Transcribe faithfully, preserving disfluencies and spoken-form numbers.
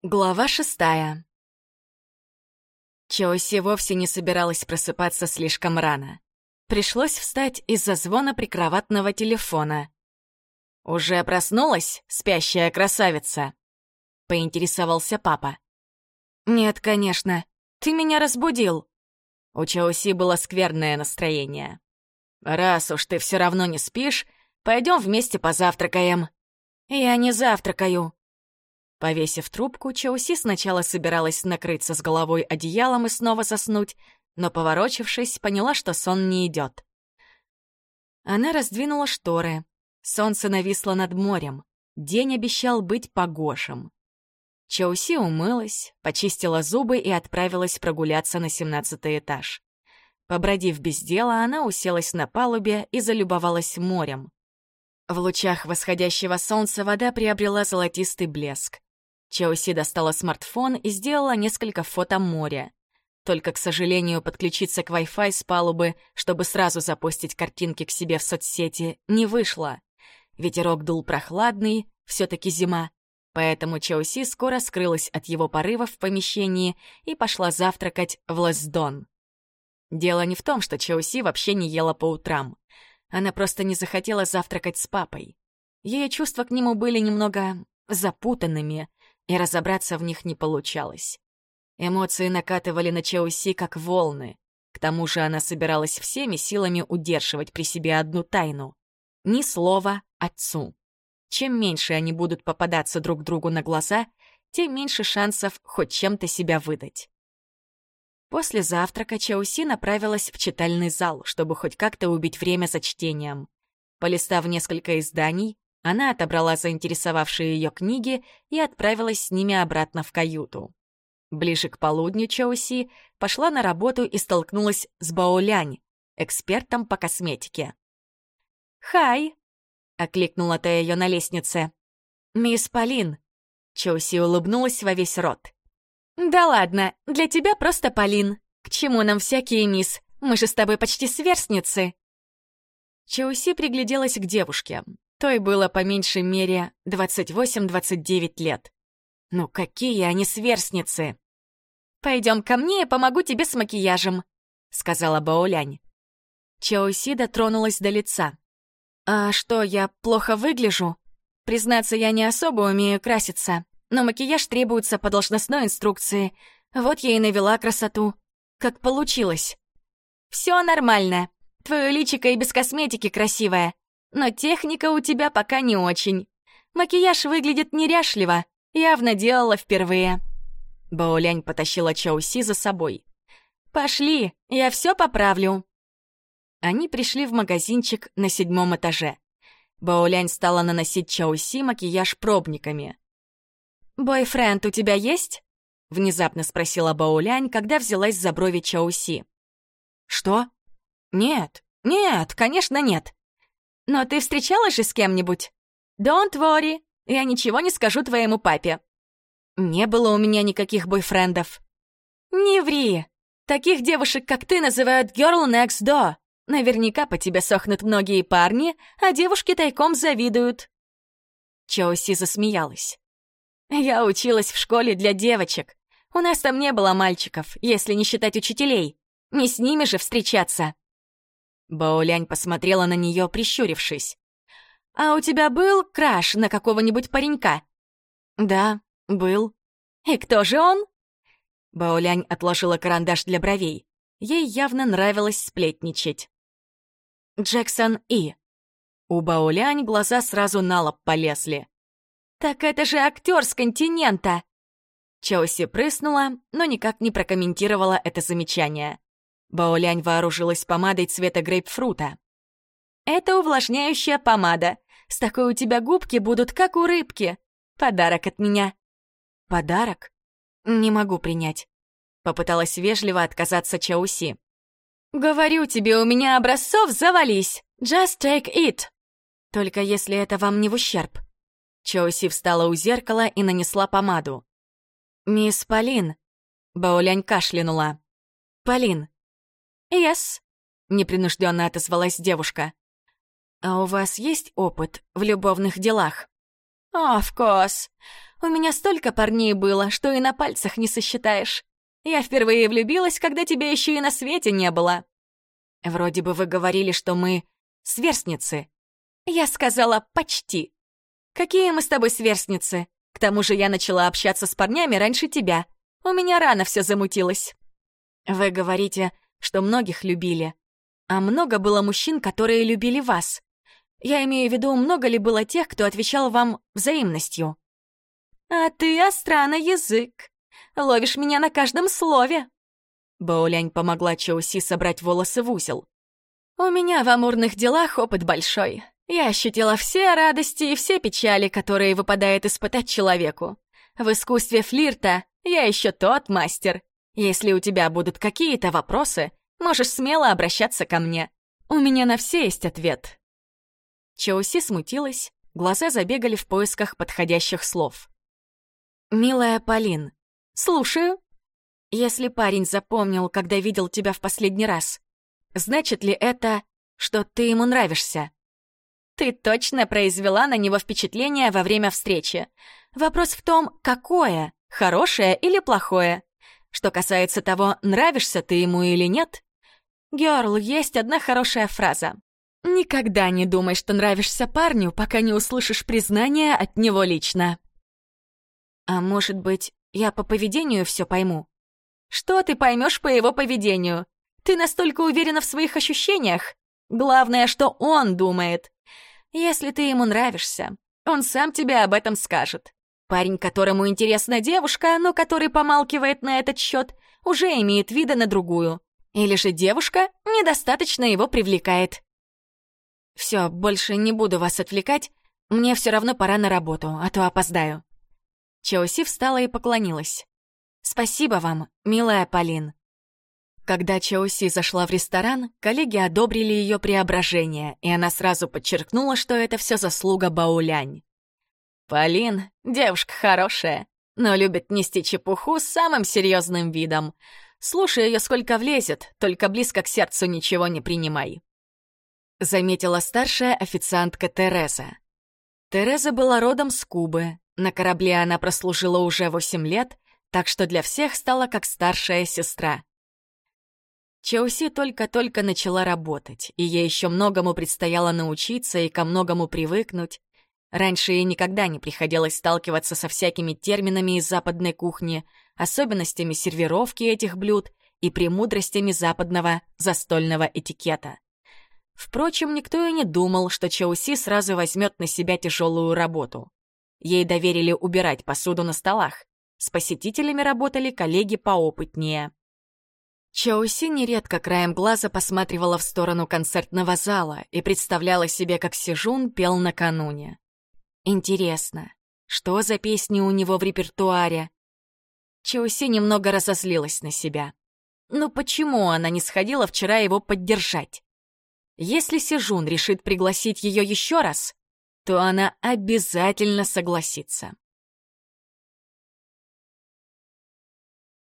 Глава шестая. Чоуси вовсе не собиралась просыпаться слишком рано. Пришлось встать из-за звона прикроватного телефона. «Уже проснулась, спящая красавица?» — поинтересовался папа. «Нет, конечно. Ты меня разбудил». У Чоуси было скверное настроение. «Раз уж ты все равно не спишь, пойдем вместе позавтракаем». «Я не завтракаю». Повесив трубку, Чоуси сначала собиралась накрыться с головой одеялом и снова заснуть, но, поворочившись, поняла, что сон не идет. Она раздвинула шторы. Солнце нависло над морем. День обещал быть погожим. Чоуси умылась, почистила зубы и отправилась прогуляться на семнадцатый этаж. Побродив без дела, она уселась на палубе и залюбовалась морем. В лучах восходящего солнца вода приобрела золотистый блеск. Чоуси достала смартфон и сделала несколько фото моря. Только, к сожалению, подключиться к Wi-Fi с палубы, чтобы сразу запостить картинки к себе в соцсети, не вышло. Ветерок дул прохладный, все-таки зима, поэтому Чоуси скоро скрылась от его порыва в помещении и пошла завтракать в Лэсдон. Дело не в том, что Чоуси вообще не ела по утрам. Она просто не захотела завтракать с папой. Ее чувства к нему были немного запутанными, и разобраться в них не получалось. Эмоции накатывали на Чоуси как волны. К тому же она собиралась всеми силами удерживать при себе одну тайну. Ни слова отцу. Чем меньше они будут попадаться друг другу на глаза, тем меньше шансов хоть чем-то себя выдать. После завтрака Чоуси направилась в читальный зал, чтобы хоть как-то убить время за чтением. Полистав несколько изданий, она отобрала заинтересовавшие ее книги и отправилась с ними обратно в каюту. Ближе к полудню Чоуси пошла на работу и столкнулась с Баолянь, экспертом по косметике. «Хай!» — окликнула та ее на лестнице. «Мисс Полин!» — Чоуси улыбнулась во весь рот. «Да ладно, для тебя просто Полин. К чему нам всякие мисс? Мы же с тобой почти сверстницы!» Чоуси пригляделась к девушке. Той было по меньшей мере двадцать восемь — двадцать девять лет. Ну какие они сверстницы! «Пойдем ко мне, я помогу тебе с макияжем», — сказала Баолянь. Чоуси дотронулась до лица. «А что, я плохо выгляжу? Признаться, я не особо умею краситься, но макияж требуется по должностной инструкции. Вот я и навела красоту. Как получилось?» «Все нормально. Твое личико и без косметики красивое. Но техника у тебя пока не очень. Макияж выглядит неряшливо, явно делала впервые». Баолянь потащила Чоуси за собой. «Пошли, я все поправлю». Они пришли в магазинчик на седьмом этаже. Баолянь стала наносить Чоуси макияж пробниками. «Бойфренд у тебя есть?» — внезапно спросила Баолянь, когда взялась за брови Чоуси. «Что? Нет, нет, конечно нет. Но ты встречалась же с кем-нибудь? Don't worry, я ничего не скажу твоему папе». «Не было у меня никаких бойфрендов». «Не ври! Таких девушек, как ты, называют girl next door. Наверняка по тебе сохнут многие парни, а девушки тайком завидуют». Чоуси засмеялась. «Я училась в школе для девочек. У нас там не было мальчиков, если не считать учителей. Не с ними же встречаться». Баолянь посмотрела на нее, прищурившись. «А у тебя был краш на какого-нибудь паренька?» «Да, был». «И кто же он?» Баолянь отложила карандаш для бровей. Ей явно нравилось сплетничать. «Джексон И». У Баолянь глаза сразу на лоб полезли. «Так это же актер с континента!» Чоуси прыснула, но никак не прокомментировала это замечание. Баолянь вооружилась помадой цвета грейпфрута. «Это увлажняющая помада. С такой у тебя губки будут, как у рыбки. Подарок от меня». «Подарок? Не могу принять». Попыталась вежливо отказаться Чоуси. «Говорю тебе, у меня образцов завались. Just take it». «Только если это вам не в ущерб». Чоуси встала у зеркала и нанесла помаду. «Мисс Полин». Баолянь кашлянула. «Полин». «Yes», — непринужденно отозвалась девушка. «А у вас есть опыт в любовных делах?» О, вкус! У меня столько парней было, что и на пальцах не сосчитаешь. Я впервые влюбилась, когда тебя еще и на свете не было. Вроде бы вы говорили, что мы сверстницы. Я сказала «почти». Какие мы с тобой сверстницы? К тому же я начала общаться с парнями раньше тебя. У меня рано все замутилось. Вы говорите, что многих любили. А много было мужчин, которые любили вас. Я имею в виду, много ли было тех, кто отвечал вам взаимностью? А ты остра на язык. Ловишь меня на каждом слове. Баолянь помогла Чоуси собрать волосы в узел. У меня в амурных делах опыт большой. Я ощутила все радости и все печали, которые выпадает испытать человеку. В искусстве флирта я еще тот мастер. Если у тебя будут какие-то вопросы, можешь смело обращаться ко мне. У меня на все есть ответ. Чоуси смутилась, глаза забегали в поисках подходящих слов. «Милая Полин, слушаю. Если парень запомнил, когда видел тебя в последний раз, значит ли это, что ты ему нравишься?» Ты точно произвела на него впечатление во время встречи. Вопрос в том, какое, хорошее или плохое. Что касается того, нравишься ты ему или нет, Гёрл, есть одна хорошая фраза. Никогда не думай, что нравишься парню, пока не услышишь признания от него лично. А может быть, я по поведению все пойму? Что ты поймешь по его поведению? Ты настолько уверена в своих ощущениях? Главное, что он думает. Если ты ему нравишься, он сам тебе об этом скажет. Парень, которому интересна девушка, но который помалкивает на этот счет, уже имеет вида на другую. Или же девушка недостаточно его привлекает. Все, больше не буду вас отвлекать, мне все равно пора на работу, а то опоздаю. Чоуси встала и поклонилась. Спасибо вам, милая Полин. Когда Чоуси зашла в ресторан, коллеги одобрили ее преображение, и она сразу подчеркнула, что это все заслуга Баолянь. Полин — девушка хорошая, но любит нести чепуху с самым серьезным видом. Слушай ее сколько влезет, только близко к сердцу ничего не принимай. Заметила старшая официантка Тереза. Тереза была родом с Кубы. На корабле она прослужила уже восемь лет, так что для всех стала как старшая сестра. Чоуси только-только начала работать, и ей еще многому предстояло научиться и ко многому привыкнуть. Раньше ей никогда не приходилось сталкиваться со всякими терминами из западной кухни, особенностями сервировки этих блюд и премудростями западного застольного этикета. Впрочем, никто и не думал, что Чоуси сразу возьмет на себя тяжелую работу. Ей доверили убирать посуду на столах. С посетителями работали коллеги поопытнее. Чоуси нередко краем глаза посматривала в сторону концертного зала и представляла себе, как Сижун пел накануне. Интересно, что за песни у него в репертуаре? Чоуси немного разозлилась на себя. Ну почему она не сходила вчера его поддержать? Если Сижун решит пригласить ее еще раз, то она обязательно согласится.